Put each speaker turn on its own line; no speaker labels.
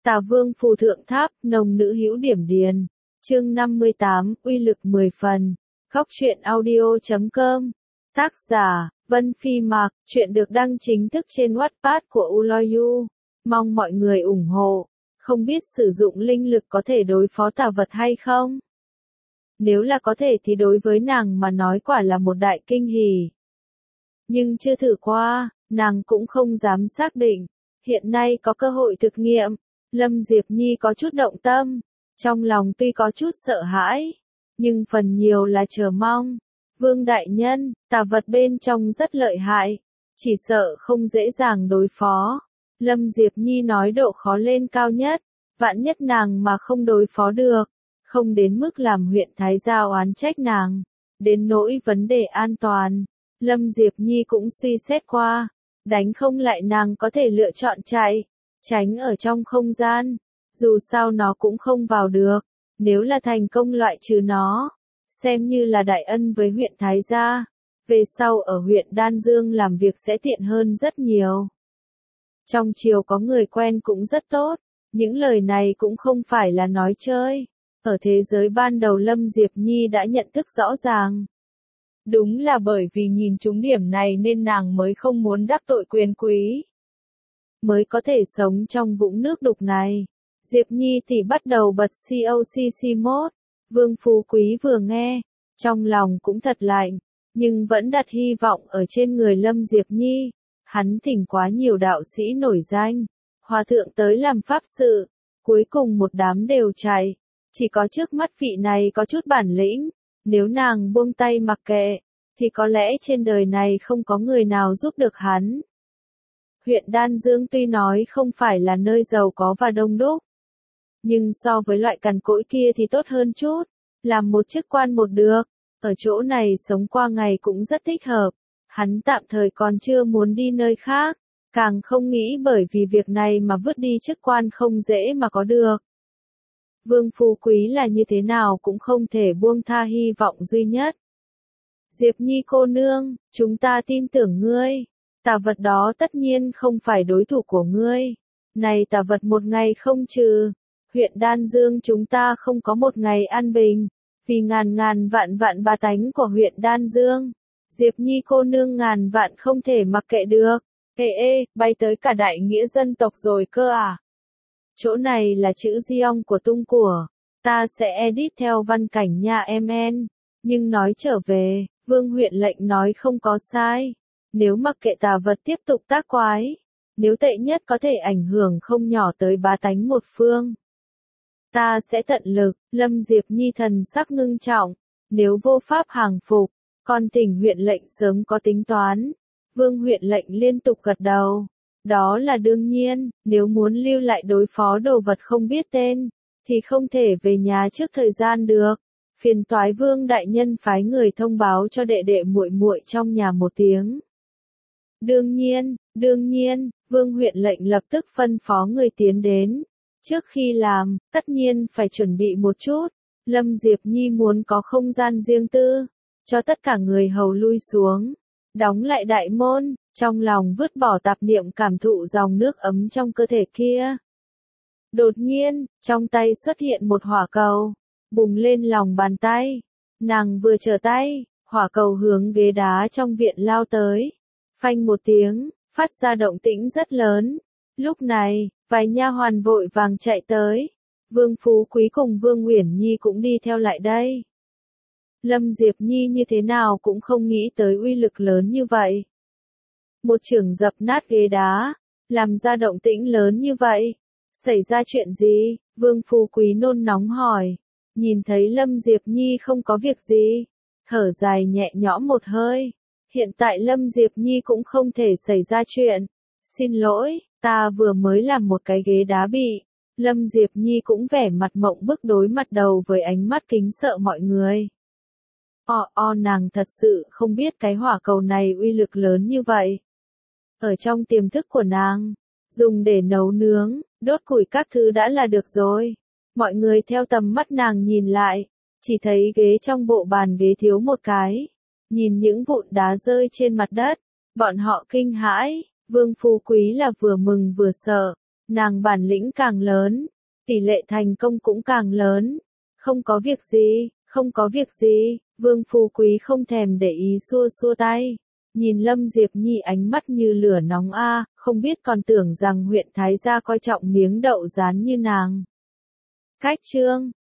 Tà Vương phù thượng tháp, nồng nữ hữu điểm điền. Chương 58, uy lực 10 phần. Góc truyện audio.com. Tác giả, Vân Phi Mạc. Chuyện được đăng chính thức trên Wattpad của Uloyu. Mong mọi người ủng hộ. Không biết sử dụng linh lực có thể đối phó tà vật hay không? Nếu là có thể thì đối với nàng mà nói quả là một đại kinh hỉ. Nhưng chưa thử qua, nàng cũng không dám xác định. Hiện nay có cơ hội thực nghiệm. Lâm Diệp Nhi có chút động tâm, trong lòng tuy có chút sợ hãi, nhưng phần nhiều là chờ mong. Vương đại nhân, tà vật bên trong rất lợi hại, chỉ sợ không dễ dàng đối phó. Lâm Diệp Nhi nói độ khó lên cao nhất, vạn nhất nàng mà không đối phó được, không đến mức làm huyện Thái Gia oán trách nàng. Đến nỗi vấn đề an toàn, Lâm Diệp Nhi cũng suy xét qua, đánh không lại nàng có thể lựa chọn chạy. Tránh ở trong không gian, dù sao nó cũng không vào được, nếu là thành công loại trừ nó, xem như là đại ân với huyện Thái Gia, về sau ở huyện Đan Dương làm việc sẽ tiện hơn rất nhiều. Trong triều có người quen cũng rất tốt, những lời này cũng không phải là nói chơi, ở thế giới ban đầu Lâm Diệp Nhi đã nhận thức rõ ràng. Đúng là bởi vì nhìn trúng điểm này nên nàng mới không muốn đắc tội quyền quý. Mới có thể sống trong vũng nước đục này. Diệp Nhi thì bắt đầu bật COCC mode. Vương Phú Quý vừa nghe, trong lòng cũng thật lạnh, nhưng vẫn đặt hy vọng ở trên người Lâm Diệp Nhi. Hắn thỉnh quá nhiều đạo sĩ nổi danh, hòa thượng tới làm pháp sự, cuối cùng một đám đều chạy. Chỉ có trước mắt vị này có chút bản lĩnh, nếu nàng buông tay mặc kệ, thì có lẽ trên đời này không có người nào giúp được hắn. Huyện Đan Dương tuy nói không phải là nơi giàu có và đông đúc, nhưng so với loại cằn cỗi kia thì tốt hơn chút, làm một chức quan một được, ở chỗ này sống qua ngày cũng rất thích hợp, hắn tạm thời còn chưa muốn đi nơi khác, càng không nghĩ bởi vì việc này mà vứt đi chức quan không dễ mà có được. Vương Phú Quý là như thế nào cũng không thể buông tha hy vọng duy nhất. Diệp Nhi cô nương, chúng ta tin tưởng ngươi. Tà vật đó tất nhiên không phải đối thủ của ngươi. Này tà vật một ngày không trừ, huyện Đan Dương chúng ta không có một ngày an bình, vì ngàn ngàn vạn vạn bá tánh của huyện Đan Dương. Diệp Nhi cô nương ngàn vạn không thể mặc kệ được. Bay tới cả đại nghĩa dân tộc rồi cơ à? Chỗ này là chữ Giong của tung của, ta sẽ edit theo văn cảnh nha em. Nhưng nói trở về, Vương huyện lệnh nói không có sai. Nếu mặc kệ tà vật tiếp tục tác quái, nếu tệ nhất có thể ảnh hưởng không nhỏ tới bá tánh một phương. Ta sẽ tận lực, Lâm Diệp Nhi thần sắc ngưng trọng, nếu vô pháp hàng phục, con thỉnh huyện lệnh sớm có tính toán. Vương huyện lệnh liên tục gật đầu, đó là đương nhiên, nếu muốn lưu lại đối phó đồ vật không biết tên, thì không thể về nhà trước thời gian được. Phiền toái Vương đại nhân phái người thông báo cho đệ đệ muội muội trong nhà một tiếng. Đương nhiên, Vương huyện lệnh lập tức phân phó người tiến đến. Trước khi làm, tất nhiên phải chuẩn bị một chút. Lâm Diệp Nhi muốn có không gian riêng tư, cho tất cả người hầu lui xuống. Đóng lại đại môn, trong lòng vứt bỏ tạp niệm cảm thụ dòng nước ấm trong cơ thể kia. Đột nhiên, trong tay xuất hiện một hỏa cầu, bùng lên lòng bàn tay. Nàng vừa trở tay, hỏa cầu hướng ghế đá trong viện lao tới. Phanh một tiếng, phát ra động tĩnh rất lớn. Lúc này, vài nha hoàn vội vàng chạy tới. Vương Phú Quý cùng Vương Uyển Nhi cũng đi theo lại đây. Lâm Diệp Nhi như thế nào cũng không nghĩ tới uy lực lớn như vậy. Một chưởng dập nát ghế đá, làm ra động tĩnh lớn như vậy. Xảy ra chuyện gì? Vương Phú Quý nôn nóng hỏi. Nhìn thấy Lâm Diệp Nhi không có việc gì, thở dài nhẹ nhõm một hơi. Hiện tại Lâm Diệp Nhi cũng không thể xảy ra chuyện. Xin lỗi, ta vừa mới làm một cái ghế đá bị. Lâm Diệp Nhi cũng vẻ mặt mộng bức đối mặt đầu với ánh mắt kính sợ mọi người. Nàng thật sự không biết cái hỏa cầu này uy lực lớn như vậy. Ở trong tiềm thức của nàng, dùng để nấu nướng, đốt củi các thứ đã là được rồi. Mọi người theo tầm mắt nàng nhìn lại, chỉ thấy ghế trong bộ bàn ghế thiếu một cái. Nhìn những vụn đá rơi trên mặt đất, bọn họ kinh hãi, Vương Phú Quý là vừa mừng vừa sợ. nàng bản lĩnh càng lớn, tỷ lệ thành công cũng càng lớn. Không có việc gì, không có việc gì, Vương Phú Quý không thèm để ý xua xua tay. Nhìn Lâm Diệp Nhi ánh mắt như lửa nóng không biết còn tưởng rằng huyện Thái gia coi trọng miếng đậu rán như nàng. Cách chương